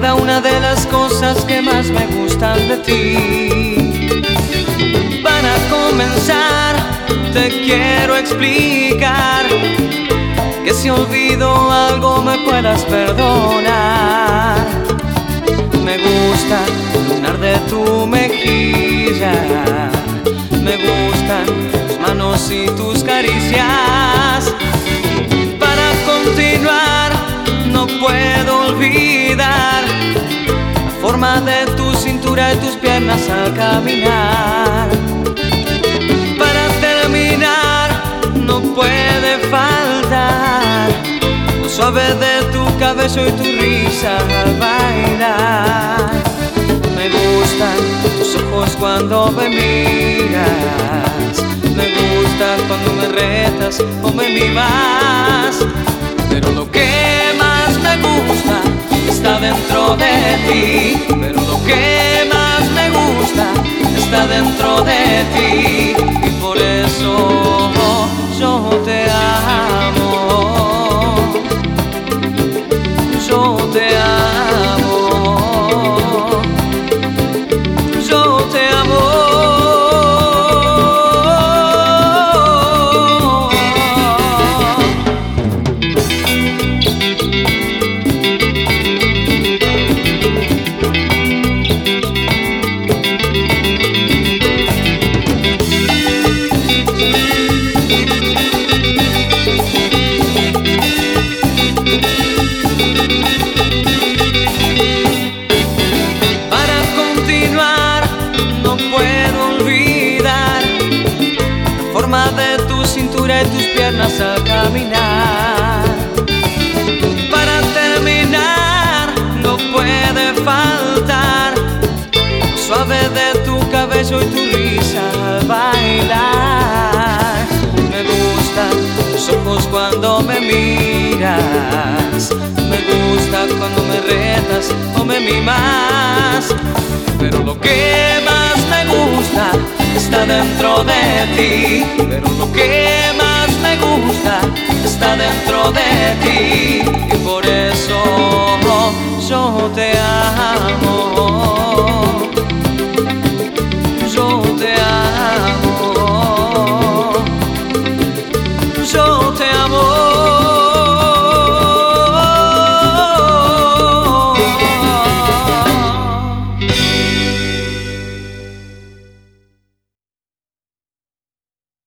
cada una de las cosas que más me gustan de ti. Para comenzar, te quiero explicar que si olvido algo me puedas perdonar. Me gusta el lunar de tu mejilla, me gustan tus manos y tus caricias. Para continuar no puedo olvidar la forma de tu cintura y tus piernas al caminar. Para terminar no puede faltar lo suave de tu cabello y tu risa al bailar. Me gustan tus ojos cuando me miras, me gustan cuando me retas o me mimas. Pero lo que más me gusta está dentro de ti. Pero lo que más me gusta está dentro de ti. Y por eso yo te amo. Yo te amo. Yo te amo. De tu cintura y tus piernas al caminar. Para terminar no puede faltar lo suave de tu cabello y tu risa al bailar. Me gustan tus ojos cuando me miras, me gusta cuando me retas o me mimas. Pero lo que más me gusta está dentro de ti. Pero lo que más me gusta está dentro de ti. Y por eso yo te amo.